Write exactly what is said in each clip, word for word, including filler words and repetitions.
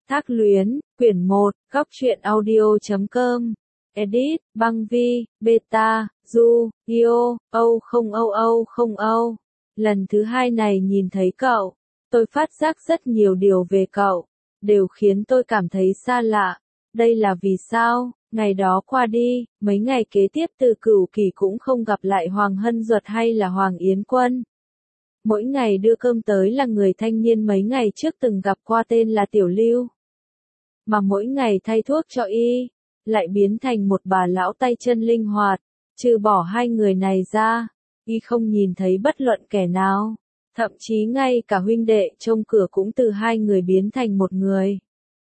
Thác Luyến, quyển một, góc truyện audio chấm com. Edit, Băng Vi, Beta, Du, Io, Âu không Âu Âu không Âu. Lần thứ hai này nhìn thấy cậu, tôi phát giác rất nhiều điều về cậu, đều khiến tôi cảm thấy xa lạ. Đây là vì sao? Ngày đó qua đi, mấy ngày kế tiếp Từ Cửu Kỳ cũng không gặp lại Hoàng Hân Duật hay là Hoàng Yến Quân. Mỗi ngày đưa cơm tới là người thanh niên mấy ngày trước từng gặp qua tên là Tiểu Lưu. Mà mỗi ngày thay thuốc cho y, lại biến thành một bà lão tay chân linh hoạt, trừ bỏ hai người này ra, y không nhìn thấy bất luận kẻ nào. Thậm chí ngay cả huynh đệ trông cửa cũng từ hai người biến thành một người.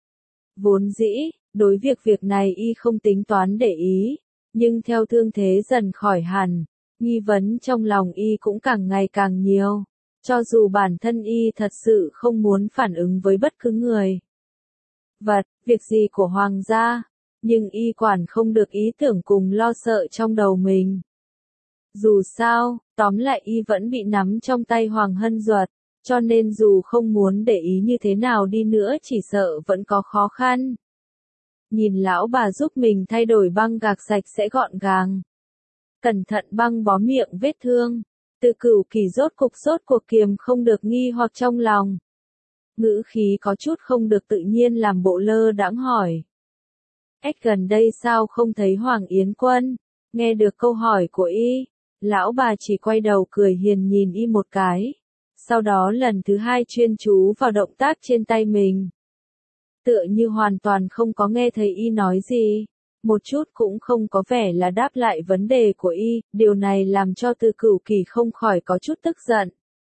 Vốn dĩ, đối việc việc này y không tính toán để ý, nhưng theo thương thế dần khỏi hẳn, nghi vấn trong lòng y cũng càng ngày càng nhiều, cho dù bản thân y thật sự không muốn phản ứng với bất cứ người vật, việc gì của hoàng gia, nhưng y quản không được ý tưởng cùng lo sợ trong đầu mình. Dù sao, tóm lại y vẫn bị nắm trong tay Hoàng Hân Duật, cho nên dù không muốn để ý như thế nào đi nữa chỉ sợ vẫn có khó khăn. Nhìn lão bà giúp mình thay đổi băng gạc sạch sẽ gọn gàng, cẩn thận băng bó miệng vết thương, Từ Cửu Kỳ rốt cục rốt cuộc kiềm không được nghi hoặc trong lòng. Ngữ khí có chút không được tự nhiên làm bộ lơ đãng hỏi. Ếch gần đây sao không thấy Hoàng Yến Quân? Nghe được câu hỏi của y, lão bà chỉ quay đầu cười hiền nhìn y một cái. Sau đó lần thứ hai chuyên chú vào động tác trên tay mình. Tựa như hoàn toàn không có nghe thấy y nói gì. Một chút cũng không có vẻ là đáp lại vấn đề của y. Điều này làm cho Từ Cửu Kỳ không khỏi có chút tức giận.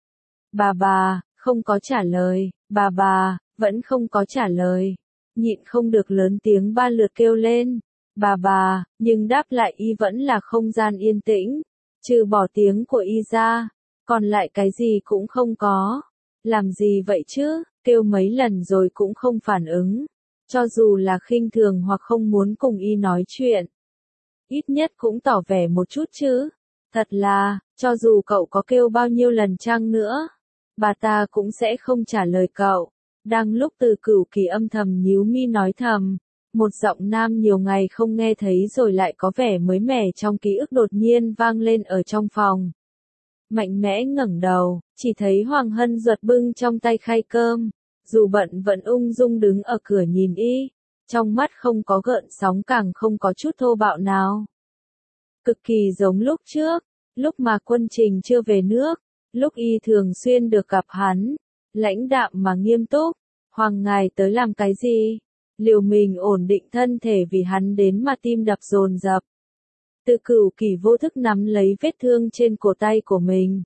Bà bà, không có trả lời. Bà bà, vẫn không có trả lời. Nhịn không được lớn tiếng ba lượt kêu lên. Bà bà, nhưng đáp lại y vẫn là không gian yên tĩnh. Trừ bỏ tiếng của y ra, còn lại cái gì cũng không có. Làm gì vậy chứ, kêu mấy lần rồi cũng không phản ứng. Cho dù là khinh thường hoặc không muốn cùng y nói chuyện. Ít nhất cũng tỏ vẻ một chút chứ. Thật là, cho dù cậu có kêu bao nhiêu lần chăng nữa, bà ta cũng sẽ không trả lời cậu. Đang lúc Từ Cửu Kỳ âm thầm nhíu mi nói thầm, một giọng nam nhiều ngày không nghe thấy rồi lại có vẻ mới mẻ trong ký ức đột nhiên vang lên ở trong phòng. Mạnh mẽ ngẩng đầu, chỉ thấy Hoàng Hân Duật bưng trong tay khay cơm, dù bận vẫn ung dung đứng ở cửa nhìn y, trong mắt không có gợn sóng càng không có chút thô bạo nào. Cực kỳ giống lúc trước, lúc mà Quân Trình chưa về nước, lúc y thường xuyên được gặp hắn, lãnh đạm mà nghiêm túc. Hoàng ngài tới làm cái gì? Liều mình ổn định thân thể vì hắn đến mà tim đập dồn dập. Từ Cửu Kỳ vô thức nắm lấy vết thương trên cổ tay của mình.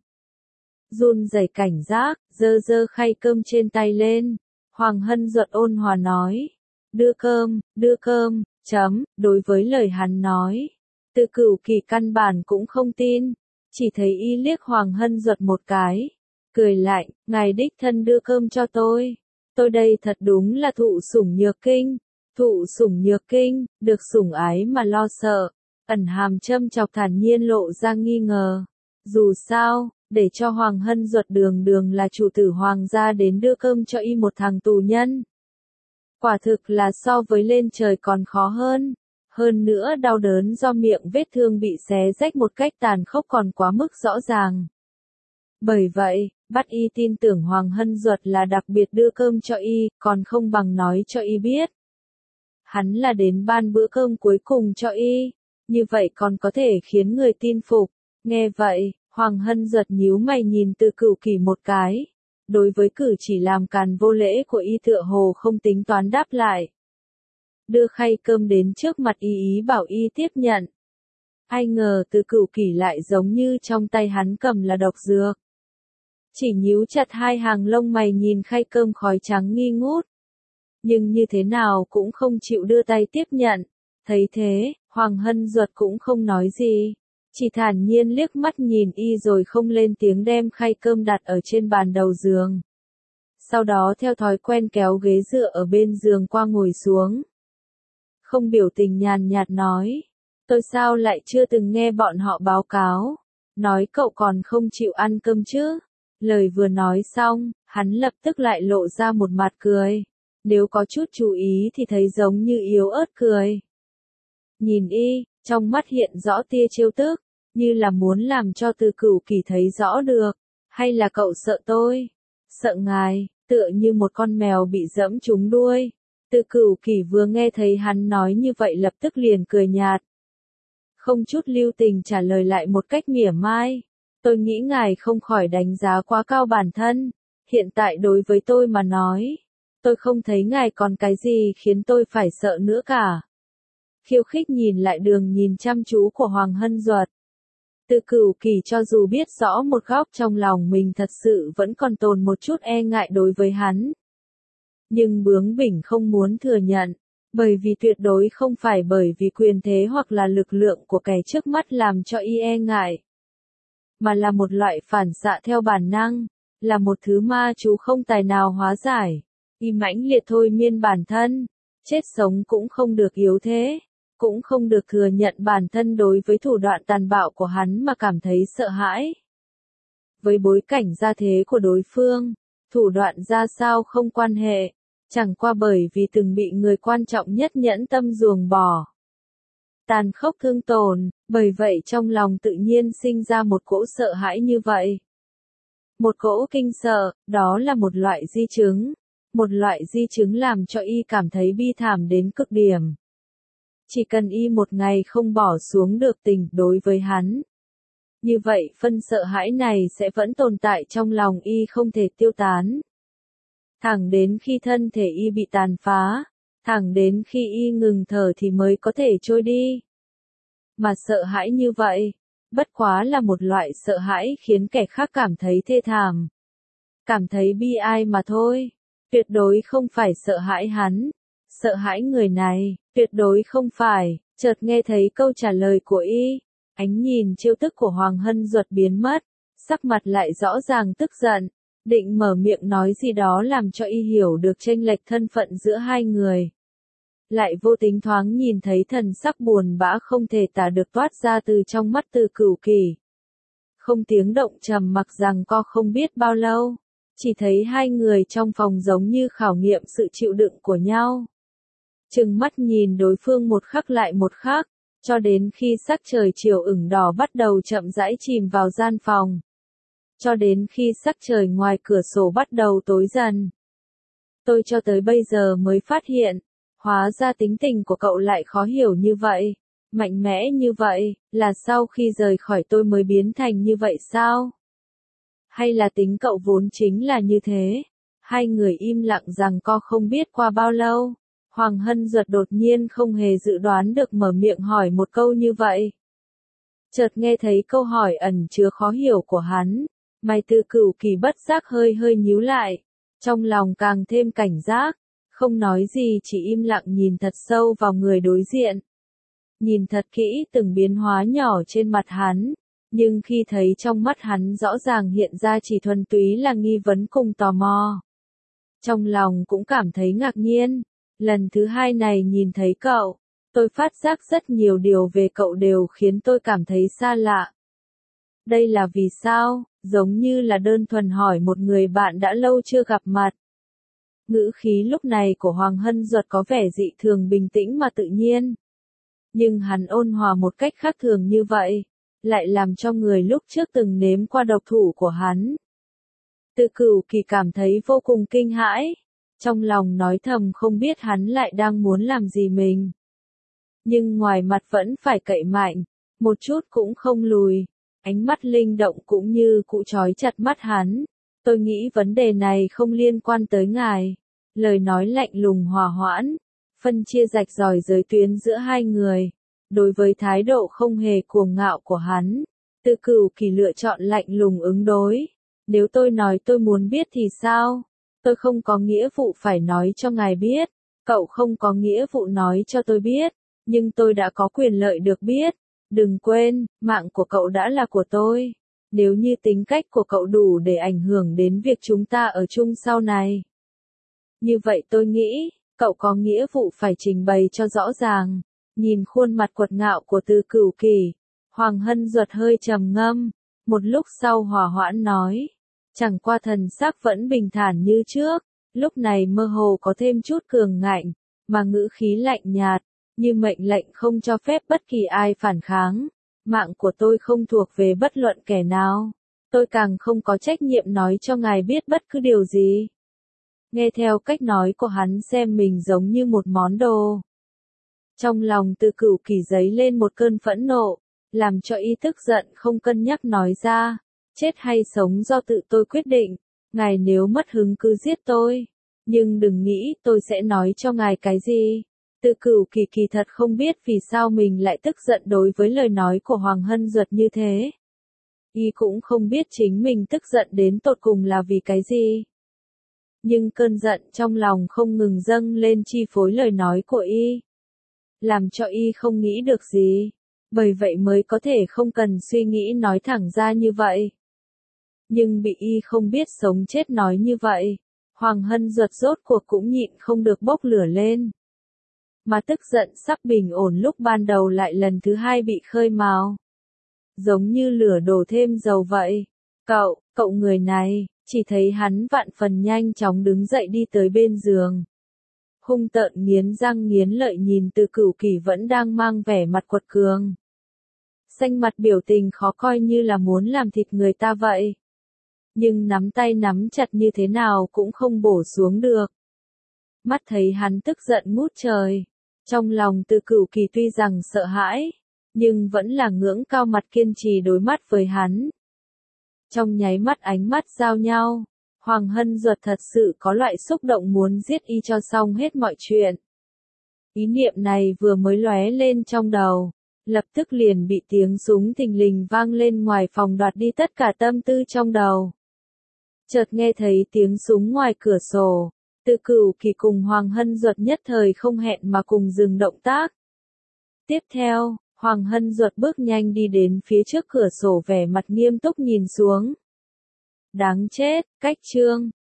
Run rẩy cảnh giác, giơ giơ khay cơm trên tay lên. Hoàng Hân Duật ôn hòa nói. Đưa cơm, đưa cơm, chấm, đối với lời hắn nói. Từ Cửu Kỳ căn bản cũng không tin. Chỉ thấy y liếc Hoàng Hân Duật một cái. Cười lạnh, ngài đích thân đưa cơm cho tôi. Tôi đây thật đúng là thụ sủng nhược kinh. Thụ sủng nhược kinh, được sủng ái mà lo sợ. Ẩn hàm châm chọc thản nhiên lộ ra nghi ngờ. Dù sao, để cho Hoàng Hân Duật đường đường là chủ tử hoàng gia đến đưa cơm cho y một thằng tù nhân. Quả thực là so với lên trời còn khó hơn. Hơn nữa đau đớn do miệng vết thương bị xé rách một cách tàn khốc còn quá mức rõ ràng. Bởi vậy, bắt y tin tưởng Hoàng Hân Duật là đặc biệt đưa cơm cho y, còn không bằng nói cho y biết. Hắn là đến ban bữa cơm cuối cùng cho y, như vậy còn có thể khiến người tin phục. Nghe vậy, Hoàng Hân Duật nhíu mày nhìn Từ Cửu Kỳ một cái. Đối với cử chỉ làm càn vô lễ của y tựa hồ không tính toán đáp lại. Đưa khay cơm đến trước mặt y ý bảo y tiếp nhận. Ai ngờ Từ Cửu Kỳ lại giống như trong tay hắn cầm là độc dược. Chỉ nhíu chặt hai hàng lông mày nhìn khay cơm khói trắng nghi ngút. Nhưng như thế nào cũng không chịu đưa tay tiếp nhận. Thấy thế, Hoàng Hân Duật cũng không nói gì. Chỉ thản nhiên liếc mắt nhìn y rồi không lên tiếng đem khay cơm đặt ở trên bàn đầu giường. Sau đó theo thói quen kéo ghế dựa ở bên giường qua ngồi xuống. Không biểu tình nhàn nhạt nói. Tôi sao lại chưa từng nghe bọn họ báo cáo. Nói cậu còn không chịu ăn cơm chứ. Lời vừa nói xong, hắn lập tức lại lộ ra một mặt cười. Nếu có chút chú ý thì thấy giống như yếu ớt cười. Nhìn y, trong mắt hiện rõ tia trêu tức, như là muốn làm cho Từ Cửu Kỳ thấy rõ được. Hay là cậu sợ tôi? Sợ ngài, tựa như một con mèo bị dẫm trúng đuôi. Từ Cửu Kỳ vừa nghe thấy hắn nói như vậy lập tức liền cười nhạt. Không chút lưu tình trả lời lại một cách mỉa mai. Tôi nghĩ ngài không khỏi đánh giá quá cao bản thân. Hiện tại đối với tôi mà nói, tôi không thấy ngài còn cái gì khiến tôi phải sợ nữa cả. Khiêu khích nhìn lại đường nhìn chăm chú của Hoàng Hân Duật. Từ Cửu Kỳ cho dù biết rõ một góc trong lòng mình thật sự vẫn còn tồn một chút e ngại đối với hắn. Nhưng bướng bỉnh không muốn thừa nhận, bởi vì tuyệt đối không phải bởi vì quyền thế hoặc là lực lượng của kẻ trước mắt làm cho y e ngại. Mà là một loại phản xạ theo bản năng, là một thứ ma chú không tài nào hóa giải. Y mãnh liệt thôi miên bản thân, chết sống cũng không được yếu thế. Cũng không được thừa nhận bản thân đối với thủ đoạn tàn bạo của hắn mà cảm thấy sợ hãi. Với bối cảnh gia thế của đối phương, thủ đoạn ra sao không quan hệ, chẳng qua bởi vì từng bị người quan trọng nhất nhẫn tâm ruồng bỏ. Tàn khốc thương tổn, bởi vậy trong lòng tự nhiên sinh ra một cỗ sợ hãi như vậy. Một cỗ kinh sợ, đó là một loại di chứng. Một loại di chứng làm cho y cảm thấy bi thảm đến cực điểm. Chỉ cần y một ngày không bỏ xuống được tình đối với hắn. Như vậy phân sợ hãi này sẽ vẫn tồn tại trong lòng y không thể tiêu tán. Thẳng đến khi thân thể y bị tàn phá, thẳng đến khi y ngừng thở thì mới có thể trôi đi. Mà sợ hãi như vậy, bất quá là một loại sợ hãi khiến kẻ khác cảm thấy thê thảm. Cảm thấy bi ai mà thôi, tuyệt đối không phải sợ hãi hắn. Sợ hãi người này, tuyệt đối không phải. Chợt nghe thấy câu trả lời của y, ánh nhìn trêu tức của Hoàng Hân Duật biến mất, sắc mặt lại rõ ràng tức giận, định mở miệng nói gì đó làm cho y hiểu được chênh lệch thân phận giữa hai người. Lại vô tính thoáng nhìn thấy thần sắc buồn bã không thể tả được toát ra từ trong mắt Từ Cửu Kỳ. Không tiếng động trầm mặc rằng co không biết bao lâu, chỉ thấy hai người trong phòng giống như khảo nghiệm sự chịu đựng của nhau. Trừng mắt nhìn đối phương một khắc lại một khắc, cho đến khi sắc trời chiều ửng đỏ bắt đầu chậm rãi chìm vào gian phòng. Cho đến khi sắc trời ngoài cửa sổ bắt đầu tối dần. Tôi cho tới bây giờ mới phát hiện, hóa ra tính tình của cậu lại khó hiểu như vậy, mạnh mẽ như vậy, là sau khi rời khỏi tôi mới biến thành như vậy sao? Hay là tính cậu vốn chính là như thế? Hai người im lặng rằng co không biết qua bao lâu. Hoàng Hân Duật đột nhiên không hề dự đoán được mở miệng hỏi một câu như vậy. Chợt nghe thấy câu hỏi ẩn chứa khó hiểu của hắn, mày Từ Cửu Kỳ bất giác hơi hơi nhíu lại, trong lòng càng thêm cảnh giác, không nói gì chỉ im lặng nhìn thật sâu vào người đối diện. Nhìn thật kỹ từng biến hóa nhỏ trên mặt hắn, nhưng khi thấy trong mắt hắn rõ ràng hiện ra chỉ thuần túy là nghi vấn cùng tò mò. Trong lòng cũng cảm thấy ngạc nhiên. Lần thứ hai này nhìn thấy cậu, tôi phát giác rất nhiều điều về cậu đều khiến tôi cảm thấy xa lạ. Đây là vì sao? Giống như là đơn thuần hỏi một người bạn đã lâu chưa gặp mặt. Ngữ khí lúc này của Hoàng Hân Duật có vẻ dị thường bình tĩnh mà tự nhiên. Nhưng hắn ôn hòa một cách khác thường như vậy, lại làm cho người lúc trước từng nếm qua độc thủ của hắn. Từ Cửu Kỳ cảm thấy vô cùng kinh hãi. Trong lòng nói thầm không biết hắn lại đang muốn làm gì mình. Nhưng ngoài mặt vẫn phải cậy mạnh, một chút cũng không lùi, ánh mắt linh động cũng như cụ trói chặt mắt hắn. Tôi nghĩ vấn đề này không liên quan tới ngài. Lời nói lạnh lùng hòa hoãn, phân chia rạch ròi giới tuyến giữa hai người. Đối với thái độ không hề cuồng ngạo của hắn, Từ Cửu Kỳ lựa chọn lạnh lùng ứng đối. Nếu tôi nói tôi muốn biết thì sao? Tôi không có nghĩa vụ phải nói cho ngài biết, cậu không có nghĩa vụ nói cho tôi biết, nhưng tôi đã có quyền lợi được biết. Đừng quên, mạng của cậu đã là của tôi. Nếu như tính cách của cậu đủ để ảnh hưởng đến việc chúng ta ở chung sau này. Như vậy tôi nghĩ, cậu có nghĩa vụ phải trình bày cho rõ ràng. Nhìn khuôn mặt quật ngạo của Từ Cửu Kỳ, Hoàng Hân Duật hơi trầm ngâm, một lúc sau hòa hoãn nói. Chẳng qua thần sắc vẫn bình thản như trước, lúc này mơ hồ có thêm chút cường ngạnh, mà ngữ khí lạnh nhạt, như mệnh lệnh không cho phép bất kỳ ai phản kháng. Mạng của tôi không thuộc về bất luận kẻ nào. Tôi càng không có trách nhiệm nói cho ngài biết bất cứ điều gì. Nghe theo cách nói của hắn xem mình giống như một món đồ. Trong lòng Từ Cửu Kỳ dấy lên một cơn phẫn nộ, làm cho y tức giận không cân nhắc nói ra. Chết hay sống do tự tôi quyết định, ngài nếu mất hứng cứ giết tôi. Nhưng đừng nghĩ tôi sẽ nói cho ngài cái gì. Từ Cửu Kỳ kỳ thật không biết vì sao mình lại tức giận đối với lời nói của Hoàng Hân Duật như thế. Y cũng không biết chính mình tức giận đến tột cùng là vì cái gì. Nhưng cơn giận trong lòng không ngừng dâng lên chi phối lời nói của y. Làm cho y không nghĩ được gì. Bởi vậy mới có thể không cần suy nghĩ nói thẳng ra như vậy. Nhưng bị y không biết sống chết nói như vậy. Hoàng Hân Duật rốt cuộc cũng nhịn không được bốc lửa lên. Mà tức giận sắp bình ổn lúc ban đầu lại lần thứ hai bị khơi mào. Giống như lửa đổ thêm dầu vậy. Cậu, cậu người này, chỉ thấy hắn vạn phần nhanh chóng đứng dậy đi tới bên giường. Hung tợn nghiến răng nghiến lợi nhìn Từ Cửu Kỳ vẫn đang mang vẻ mặt quật cường. Xanh mặt biểu tình khó coi như là muốn làm thịt người ta vậy. Nhưng nắm tay nắm chặt như thế nào cũng không bổ xuống được. Mắt thấy hắn tức giận ngút trời. Trong lòng Từ Cửu Kỳ tuy rằng sợ hãi, nhưng vẫn là ngưỡng cao mặt kiên trì đối mắt với hắn. Trong nháy mắt ánh mắt giao nhau, Hoàng Hân Duật thật sự có loại xúc động muốn giết y cho xong hết mọi chuyện. Ý niệm này vừa mới lóe lên trong đầu, lập tức liền bị tiếng súng thình lình vang lên ngoài phòng đoạt đi tất cả tâm tư trong đầu. Chợt nghe thấy tiếng súng ngoài cửa sổ, Từ Cửu Kỳ cùng Hoàng Hân Duật nhất thời không hẹn mà cùng dừng động tác. Tiếp theo, Hoàng Hân Duật bước nhanh đi đến phía trước cửa sổ vẻ mặt nghiêm túc nhìn xuống. Đáng chết, cách chương.